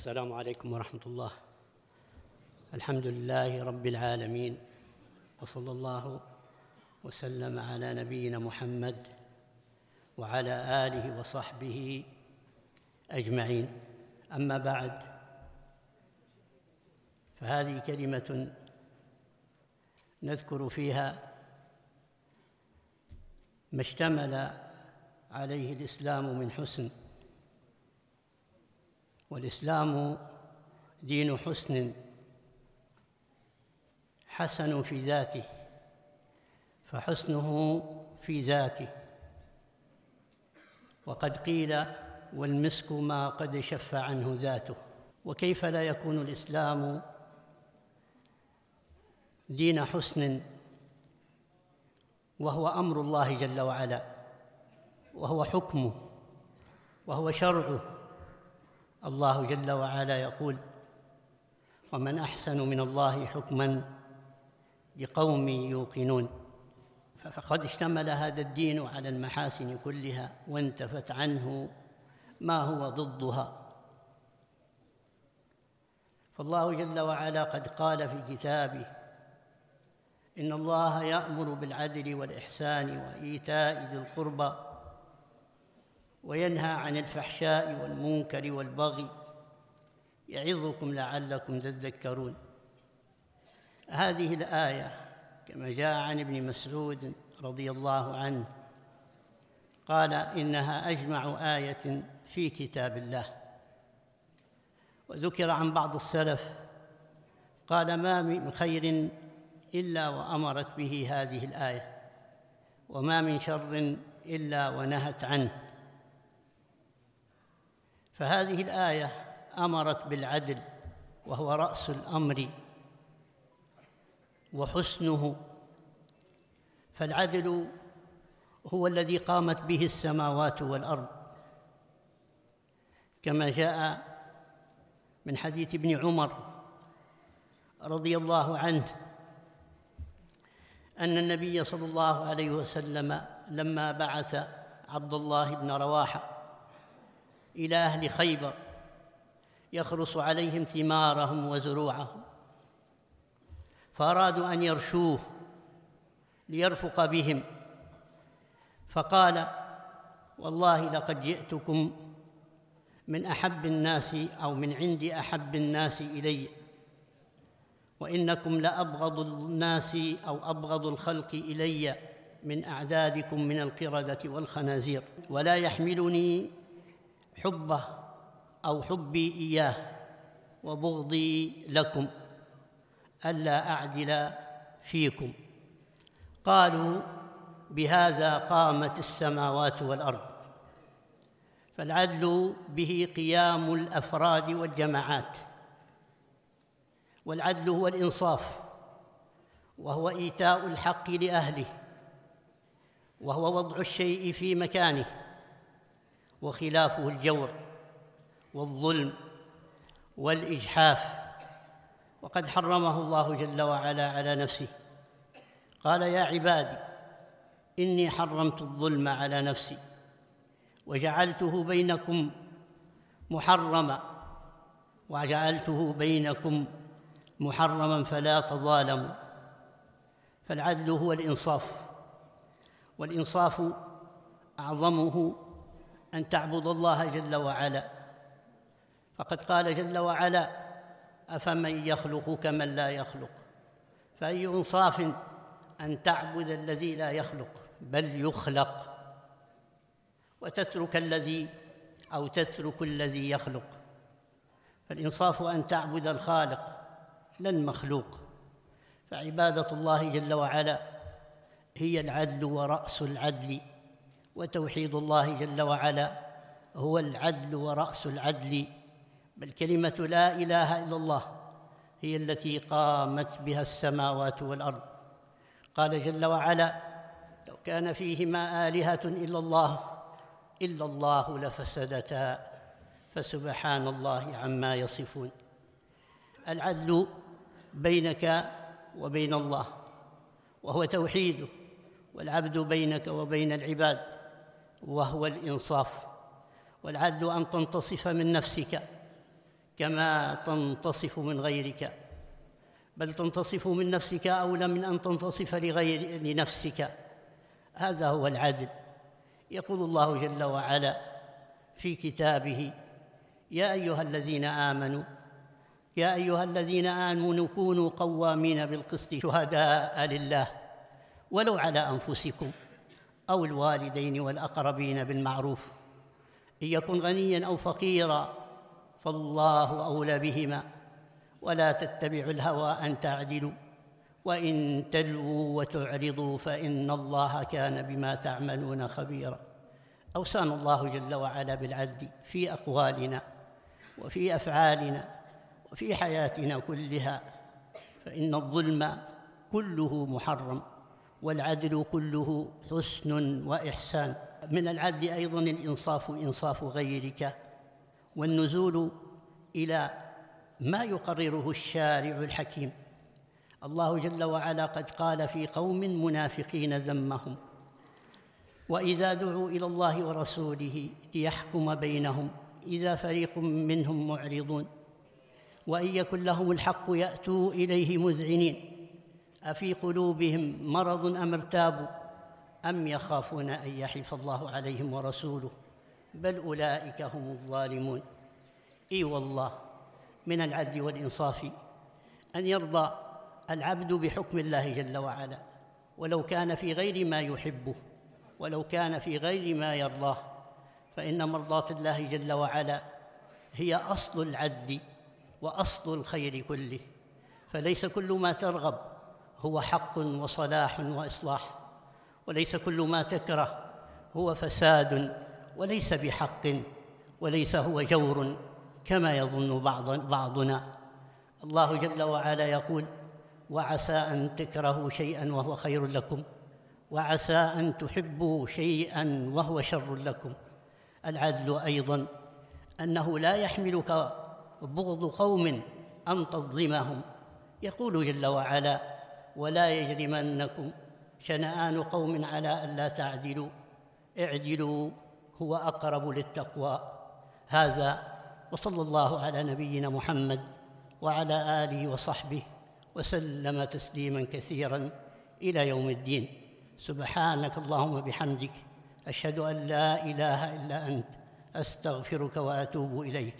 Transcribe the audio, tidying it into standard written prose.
السلام عليكم ورحمة الله. الحمد لله رب العالمين، وصلى الله وسلم على نبينا محمد وعلى آله وصحبه أجمعين. أما بعد، فهذه كلمة نذكر فيها ما اشتمل عليه الإسلام من حسن، والإسلام دين حسن حسن في ذاته، فحسنه في ذاته. وقد قيل: والمسك ما قد شف عنه ذاته. وكيف لا يكون الإسلام دين حسن وهو أمر الله جل وعلا، وهو حكمه، وهو شرعه. الله جل وعلا يقول: ومن أحسن من الله حكماً لقوم يوقنون. فقد اشتمل هذا الدين على المحاسن كلها، وانتفت عنه ما هو ضدها. فالله جل وعلا قد قال في كتابه: إن الله يأمر بالعدل والإحسان وإيتاء ذي القربى وينهى عن الفحشاء والمنكر والبغي يعظكم لعلكم تذكرون. هذه الآية كما جاء عن ابن مسعود رضي الله عنه قال: إنها أجمع آية في كتاب الله. وذكر عن بعض السلف قال: ما من خير إلا وأمرت به هذه الآية، وما من شر إلا ونهت عنه. فهذه الآية أمرت بالعدل، وهو رأس الأمر وحسنه. فالعدل هو الذي قامت به السماوات والأرض، كما جاء من حديث ابن عمر رضي الله عنه أن النبي صلى الله عليه وسلم لما بعث عبد الله بن رواحة إلى أهل خيبر يخرص عليهم ثمارهم وزروعهم، فأرادوا أن يرشوه ليرفق بهم، فقال: والله لقد جئتكم من أحب الناس أو من عند أحب الناس إلي، وإنكم لأبغض الناس أو أبغض الخلق إلي من أعدادكم من القردة والخنازير، ولا يحملني حبه أو حبي إياه وبغضي لكم ألا أعدل فيكم. قالوا: بهذا قامت السماوات والأرض. فالعدل به قيام الأفراد والجماعات، والعدل هو الإنصاف، وهو إيتاء الحق لأهله، وهو وضع الشيء في مكانه، وخلافه الجور والظلم والإجحاف. وقد حرمه الله جل وعلا على نفسه، قال: يا عبادي إني حرمت الظلم على نفسي وجعلته بينكم محرما فلا تظالموا. فالعدل هو الإنصاف، والإنصاف أعظمه أن تعبد الله جل وعلا. فقد قال جل وعلا: أفمن يخلق كمن لا يخلق. فأي إنصاف أن تعبد الذي لا يخلق بل يخلق، وتترك الذي يخلق. فالإنصاف أن تعبد الخالق لا المخلوق. فعبادة الله جل وعلا هي العدل ورأس العدل، وتوحيد الله جل وعلا هو العدل ورأس العدل. بل كلمة لا إله إلا الله هي التي قامت بها السماوات والأرض. قال جل وعلا: لو كان فيهما آلهة إلا الله لفسدتا فسبحان الله عما يصفون. العدل بينك وبين الله، وهو توحيده، والعبد بينك وبين العباد، وهو الإنصاف. والعدل أن تنتصف من نفسك كما تنتصف من غيرك، بل تنتصف من نفسك أولى من أن تنتصف لنفسك. هذا هو العدل. يقول الله جل وعلا في كتابه: يا أيها الذين آمنوا كونوا قوامين بالقسط شهداء لله ولو على أنفسكم أو الوالدين والأقربين بالمعروف، إن يكن غنيا أو فقيرا فالله أولى بهما، ولا تتبعوا الهوى أن تعدلوا، وإن تلووا وتعرضوا فإن الله كان بما تعملون خبيرا. أوصانا الله جل وعلا بالعدل في أقوالنا وفي أفعالنا وفي حياتنا كلها، فإن الظلم كله محرم والعدل كله حسن وإحسان. من العدل أيضا الإنصاف، إنصاف غيرك، والنزول إلى ما يقرره الشارع الحكيم. الله جل وعلا قد قال في قوم منافقين ذمهم: وإذا دعوا إلى الله ورسوله ليحكم بينهم إذا فريق منهم معرضون وإن يكن لهم الحق يأتوا إليه مذعنين أفي قلوبهم مرض أم ارتابوا أم يخافون أن يحيف الله عليهم ورسوله بل أولئك هم الظالمون. إي والله من العدل والإنصاف أن يرضى العبد بحكم الله جل وعلا ولو كان في غير ما يحبه، ولو كان في غير ما يرضاه، فإن مرضاة الله جل وعلا هي أصل العدل وأصل الخير كله، فليس كل ما ترغب هو حق وصلاح وإصلاح، وليس كل ما تكره هو فساد وليس بحق، وليس هو جور كما يظن بعضنا. الله جل وعلا يقول: وعسى أن تكرهوا شيئا وهو خير لكم وعسى أن تحبوا شيئا وهو شر لكم. العدل أيضا أنه لا يحملك بغض قوم أن تظلمهم. يقول جل وعلا: ولا يجرمنكم شنآن قوم على ألا تعدلوا اعدلوا هو أقرب للتقوى. هذا، وصلى الله على نبينا محمد وعلى آله وصحبه وسلم تسليما كثيرا إلى يوم الدين. سبحانك اللهم بحمدك، أشهد أن لا إله إلا أنت، أستغفرك وأتوب إليك.